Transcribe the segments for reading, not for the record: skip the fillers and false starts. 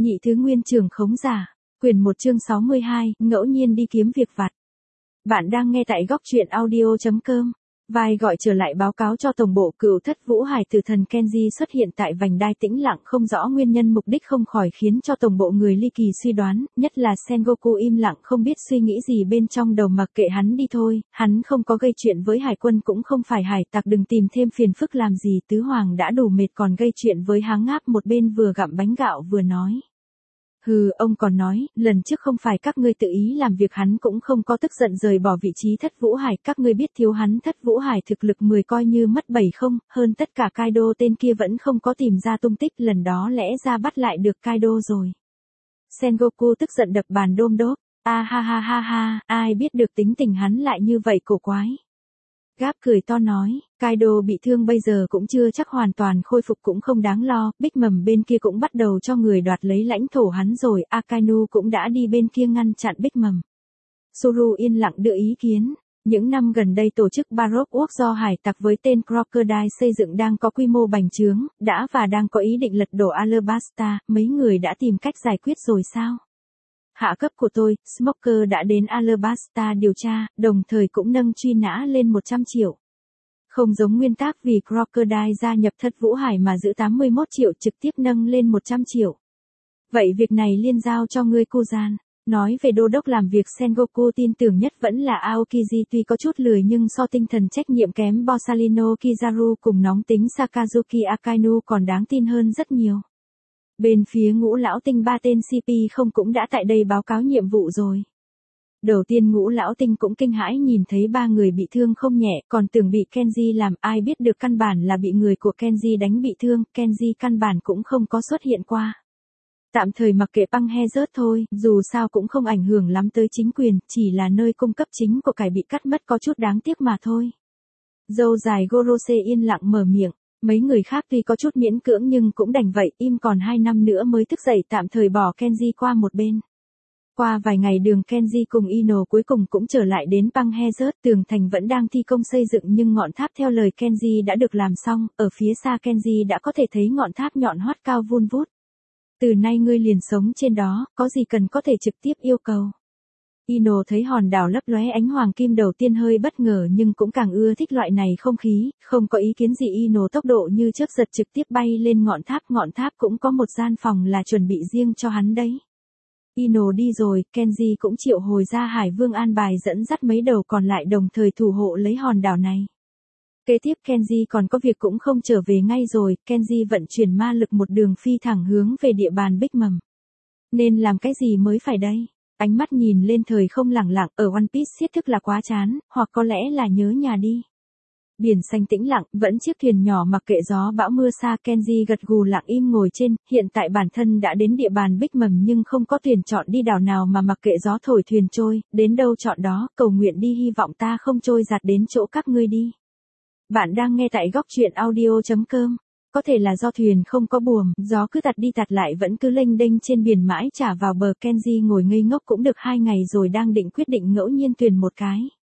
Nhị thứ nguyên trưởng khống giả. Quyển 1 chương 62, ngẫu nhiên đi kiếm việc vặt. Bạn đang nghe tại góc truyện audio.com. Vai gọi trở lại báo cáo cho tổng bộ cựu thất Vũ Hải tử thần Kenji xuất hiện tại vành đai tĩnh lặng không rõ nguyên nhân mục đích không khỏi khiến cho tổng bộ người ly kỳ suy đoán, nhất là Sengoku im lặng không biết suy nghĩ gì bên trong đầu mặc kệ hắn đi thôi, hắn không có gây chuyện với hải quân cũng không phải hải tặc đừng tìm thêm phiền phức làm gì tứ hoàng đã đủ mệt còn gây chuyện với háng ngáp một bên vừa gặm bánh gạo vừa nói. Hừ, ông còn nói, lần trước không phải các ngươi tự ý làm việc hắn cũng không có tức giận rời bỏ vị trí thất Vũ Hải, các ngươi biết thiếu hắn thất Vũ Hải thực lực 10 coi như mất 7 không, hơn tất cả Kaido tên kia vẫn không có tìm ra tung tích lần đó lẽ ra bắt lại được Kaido rồi. Sengoku tức giận đập bàn đôm đốp, ha ha ha ha, ai biết được tính tình hắn lại như vậy cổ quái. Gáp cười to nói, Kaido bị thương bây giờ cũng chưa chắc hoàn toàn khôi phục cũng không đáng lo, Big Mom bên kia cũng bắt đầu cho người đoạt lấy lãnh thổ hắn rồi, Akainu cũng đã đi bên kia ngăn chặn Big Mom. Suru yên lặng đưa ý kiến, những năm gần đây tổ chức Baroque Works do hải tặc với tên Crocodile xây dựng đang có quy mô bành trướng, đã và đang có ý định lật đổ Alabasta, mấy người đã tìm cách giải quyết rồi sao? Hạ cấp của tôi, Smoker đã đến Alabasta điều tra, đồng thời cũng nâng truy nã lên 100 triệu. Không giống nguyên tắc vì Crocodile gia nhập thất Vũ Hải mà giữ 81 triệu trực tiếp nâng lên 100 triệu. Vậy việc này liên giao cho ngươi Kuzan. Nói về đô đốc làm việc Sengoku tin tưởng nhất vẫn là Aokiji tuy có chút lười nhưng so tinh thần trách nhiệm kém Borsalino Kizaru cùng nóng tính Sakazuki Akainu còn đáng tin hơn rất nhiều. Bên phía ngũ lão tinh ba tên CP không cũng đã tại đây báo cáo nhiệm vụ rồi. Đầu tiên ngũ lão tinh cũng kinh hãi nhìn thấy ba người bị thương không nhẹ còn tưởng bị Kenji làm ai biết được căn bản là bị người của Kenji đánh bị thương, Kenji căn bản cũng không có xuất hiện qua. Tạm thời mặc kệ băng he rớt thôi, dù sao cũng không ảnh hưởng lắm tới chính quyền, chỉ là nơi cung cấp chính của cải bị cắt mất có chút đáng tiếc mà thôi. Dâu dài Gorose yên lặng mở miệng. Mấy người khác tuy có chút miễn cưỡng nhưng cũng đành vậy, im còn 2 năm nữa mới thức dậy tạm thời bỏ Kenji qua một bên. Qua vài ngày đường Kenji cùng Ino cuối cùng cũng trở lại đến Banghead, tường thành vẫn đang thi công xây dựng nhưng ngọn tháp theo lời Kenji đã được làm xong, ở phía xa Kenji đã có thể thấy ngọn tháp nhọn hoắt cao vun vút. Từ nay ngươi liền sống trên đó, có gì cần có thể trực tiếp yêu cầu. Ino thấy hòn đảo lấp lóe ánh hoàng kim đầu tiên hơi bất ngờ nhưng cũng càng ưa thích loại này không khí, không có ý kiến gì Ino tốc độ như chớp giật trực tiếp bay lên ngọn tháp cũng có một gian phòng là chuẩn bị riêng cho hắn đấy. Ino đi rồi, Kenji cũng triệu hồi ra Hải Vương an bài dẫn dắt mấy đầu còn lại đồng thời thủ hộ lấy hòn đảo này. Kế tiếp Kenji còn có việc cũng không trở về ngay rồi, Kenji vận chuyển ma lực một đường phi thẳng hướng về địa bàn Big Mom. Nên làm cái gì mới phải đây? Ánh mắt nhìn lên thời không lẳng lặng ở One Piece siết thức là quá chán, hoặc có lẽ là nhớ nhà đi. Biển xanh tĩnh lặng, vẫn chiếc thuyền nhỏ mặc kệ gió bão mưa xa Kenji gật gù lặng im ngồi trên, hiện tại bản thân đã đến địa bàn Big Mom nhưng không có thuyền chọn đi đảo nào mà mặc kệ gió thổi thuyền trôi, đến đâu chọn đó, cầu nguyện đi hy vọng ta không trôi giạt đến chỗ các ngươi đi. Bạn đang nghe tại góc truyện audio.com. Có thể là do thuyền không có buồm, gió cứ tạt đi tạt lại vẫn cứ lênh đênh trên biển mãi trả vào bờ Kenji ngồi ngây ngốc cũng được 2 ngày rồi đang định quyết định ngẫu nhiên thuyền một cái.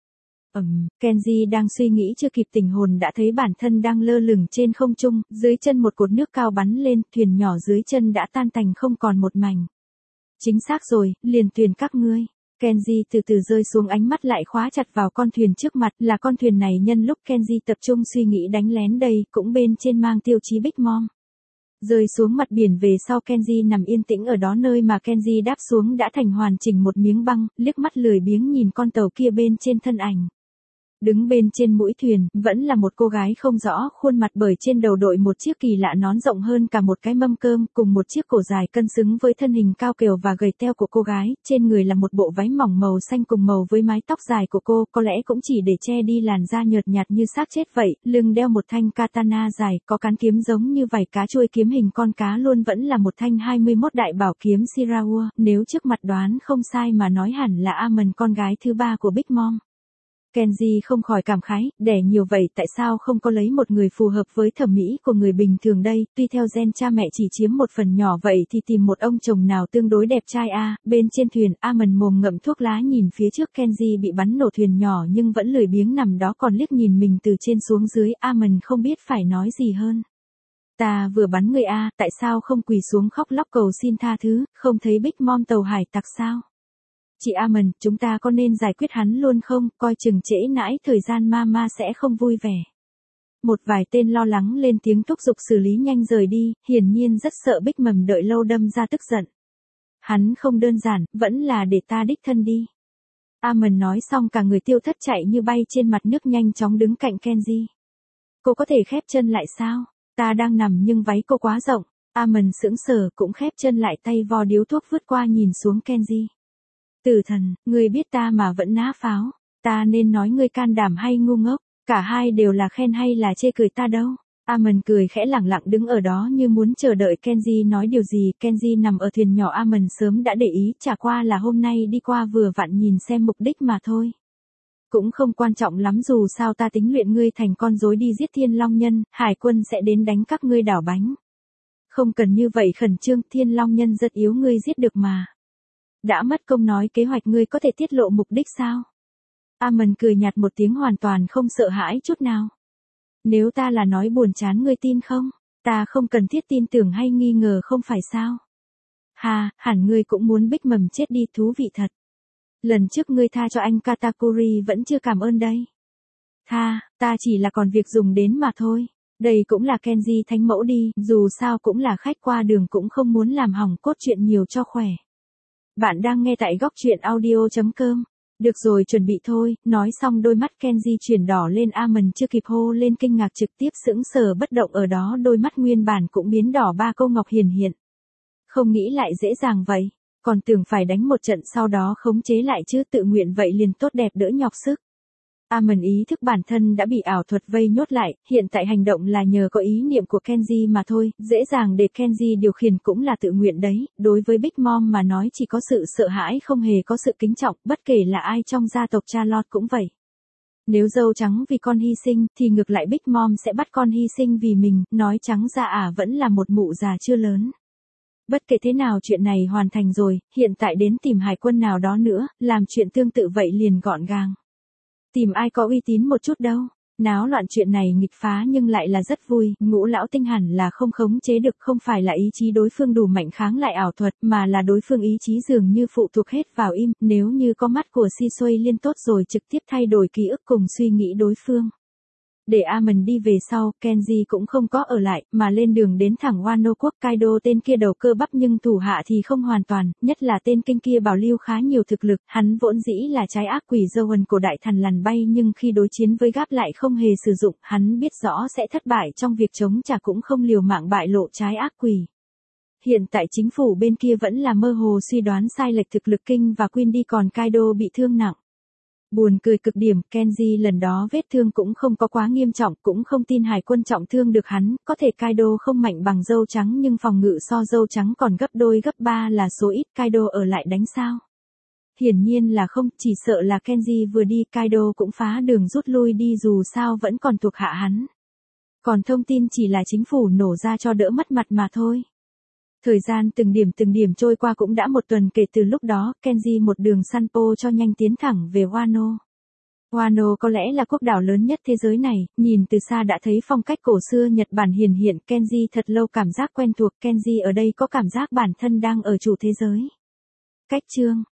Kenji đang suy nghĩ chưa kịp tỉnh hồn đã thấy bản thân đang lơ lửng trên không trung, dưới chân một cột nước cao bắn lên, thuyền nhỏ dưới chân đã tan tành không còn một mảnh. Chính xác rồi, liền thuyền các ngươi. Kenji từ từ rơi xuống ánh mắt lại khóa chặt vào con thuyền trước mặt là con thuyền này nhân lúc Kenji tập trung suy nghĩ đánh lén đây cũng bên trên mang tiêu chí Big Mom. Rơi xuống mặt biển về sau Kenji nằm yên tĩnh ở đó nơi mà Kenji đáp xuống đã thành hoàn chỉnh một miếng băng, liếc mắt lười biếng nhìn con tàu kia bên trên thân ảnh. Đứng bên trên mũi thuyền, vẫn là một cô gái không rõ khuôn mặt bởi trên đầu đội một chiếc kỳ lạ nón rộng hơn cả một cái mâm cơm cùng một chiếc cổ dài cân xứng với thân hình cao kiều và gầy teo của cô gái, trên người là một bộ váy mỏng màu xanh cùng màu với mái tóc dài của cô, có lẽ cũng chỉ để che đi làn da nhợt nhạt như xác chết vậy, lưng đeo một thanh katana dài, có cán kiếm giống như vảy cá chuôi kiếm hình con cá luôn vẫn là một thanh 21 đại bảo kiếm Shirawa, nếu trước mặt đoán không sai mà nói hẳn là Amon con gái thứ 3 của Big Mom. Kenji không khỏi cảm khái, đẻ nhiều vậy tại sao không có lấy một người phù hợp với thẩm mỹ của người bình thường đây, tuy theo gen cha mẹ chỉ chiếm một phần nhỏ vậy thì tìm một ông chồng nào tương đối đẹp trai a. Bên trên thuyền, Amon mồm ngậm thuốc lá nhìn phía trước Kenji bị bắn nổ thuyền nhỏ nhưng vẫn lười biếng nằm đó còn liếc nhìn mình từ trên xuống dưới, Amon không biết phải nói gì hơn. Ta vừa bắn người a, tại sao không quỳ xuống khóc lóc cầu xin tha thứ, không thấy Big Mom tàu hải tặc sao? Chị Amon, chúng ta có nên giải quyết hắn luôn không, coi chừng trễ nãi thời gian Mama sẽ không vui vẻ. Một vài tên lo lắng lên tiếng thúc giục xử lý nhanh rời đi, hiển nhiên rất sợ Big Mom đợi lâu đâm ra tức giận. Hắn không đơn giản, vẫn là để ta đích thân đi. Amon nói xong cả người tiêu thất chạy như bay trên mặt nước nhanh chóng đứng cạnh Kenji. Cô có thể khép chân lại sao? Ta đang nằm nhưng váy cô quá rộng. Amon sững sờ cũng khép chân lại tay vò điếu thuốc vứt qua nhìn xuống Kenji. Tử thần, ngươi biết ta mà vẫn ná pháo. Ta nên nói ngươi can đảm hay ngu ngốc, cả hai đều là khen hay là chê cười ta đâu. Amon cười khẽ lẳng lặng đứng ở đó như muốn chờ đợi Kenji nói điều gì. Kenji nằm ở thuyền nhỏ Amon sớm đã để ý, chả qua là hôm nay đi qua vừa vặn nhìn xem mục đích mà thôi. Cũng không quan trọng lắm, dù sao ta tính luyện ngươi thành con rối đi giết Thiên Long Nhân, hải quân sẽ đến đánh các ngươi đảo bánh. Không cần như vậy khẩn trương, Thiên Long Nhân rất yếu, ngươi giết được mà. Đã mất công nói kế hoạch, ngươi có thể tiết lộ mục đích sao? Amon cười nhạt một tiếng hoàn toàn không sợ hãi chút nào. Nếu ta là nói buồn chán ngươi tin không? Ta không cần thiết tin tưởng hay nghi ngờ không phải sao? Hà, hẳn ngươi cũng muốn Big Mom chết đi, thú vị thật. Lần trước ngươi tha cho anh Katakuri vẫn chưa cảm ơn đây. Tha, ta chỉ là còn việc dùng đến mà thôi. Đây cũng là Kenji thánh mẫu đi, dù sao cũng là khách qua đường, cũng không muốn làm hỏng cốt truyện nhiều cho khỏe. Bạn đang nghe tại góc truyện audio.com. Được rồi, chuẩn bị thôi. Nói xong đôi mắt Kenji chuyển đỏ lên. Amon chưa kịp hô lên kinh ngạc trực tiếp sững sờ bất động ở đó, đôi mắt nguyên bản cũng biến đỏ, ba câu ngọc hiển hiện. Không nghĩ lại dễ dàng vậy, còn tưởng phải đánh một trận sau đó khống chế lại chứ, tự nguyện vậy liền tốt đẹp đỡ nhọc sức. Amon ý thức bản thân đã bị ảo thuật vây nhốt lại, hiện tại hành động là nhờ có ý niệm của Kenji mà thôi, dễ dàng để Kenji điều khiển cũng là tự nguyện đấy, đối với Big Mom mà nói chỉ có sự sợ hãi không hề có sự kính trọng, bất kể là ai trong gia tộc Charlotte cũng vậy. Nếu dâu trắng vì con hy sinh, thì ngược lại Big Mom sẽ bắt con hy sinh vì mình, nói trắng ra vẫn là một mụ già chưa lớn. Bất kể thế nào chuyện này hoàn thành rồi, hiện tại đến tìm hải quân nào đó nữa, làm chuyện tương tự vậy liền gọn gàng. Tìm ai có uy tín một chút đâu. Náo loạn chuyện này nghịch phá nhưng lại là rất vui, Ngũ lão tinh hẳn là không khống chế được, không phải là ý chí đối phương đủ mạnh kháng lại ảo thuật, mà là đối phương ý chí dường như phụ thuộc hết vào im, nếu như có mắt của Shisui liên tốt rồi trực tiếp thay đổi ký ức cùng suy nghĩ đối phương. Để Amon đi về sau, Kenji cũng không có ở lại, mà lên đường đến thẳng Wano quốc. Kaido tên kia đầu cơ bắp nhưng thủ hạ thì không hoàn toàn, nhất là tên kinh kia bảo lưu khá nhiều thực lực, hắn vốn dĩ là trái ác quỷ Zoan của đại thần lằn bay nhưng khi đối chiến với Gáp lại không hề sử dụng, hắn biết rõ sẽ thất bại trong việc chống trả cũng không liều mạng bại lộ trái ác quỷ. Hiện tại chính phủ bên kia vẫn là mơ hồ suy đoán sai lệch thực lực King và Queen đi, còn Kaido bị thương nặng. Buồn cười cực điểm, Kenji lần đó vết thương cũng không có quá nghiêm trọng, cũng không tin hải quân trọng thương được hắn, có thể Kaido không mạnh bằng dâu trắng nhưng phòng ngự so dâu trắng còn gấp đôi gấp ba là số ít, Kaido ở lại đánh sao? Hiển nhiên là không, chỉ sợ là Kenji vừa đi Kaido cũng phá đường rút lui đi, dù sao vẫn còn thuộc hạ hắn. Còn thông tin chỉ là chính phủ nổ ra cho đỡ mất mặt mà thôi. Thời gian từng điểm trôi qua cũng đã một tuần kể từ lúc đó, Kenji một đường săn po cho nhanh tiến thẳng về Wano. Wano có lẽ là quốc đảo lớn nhất thế giới này, nhìn từ xa đã thấy phong cách cổ xưa Nhật Bản hiển hiện, Kenji thật lâu cảm giác quen thuộc, Kenji ở đây có cảm giác bản thân đang ở chủ thế giới. Cách chương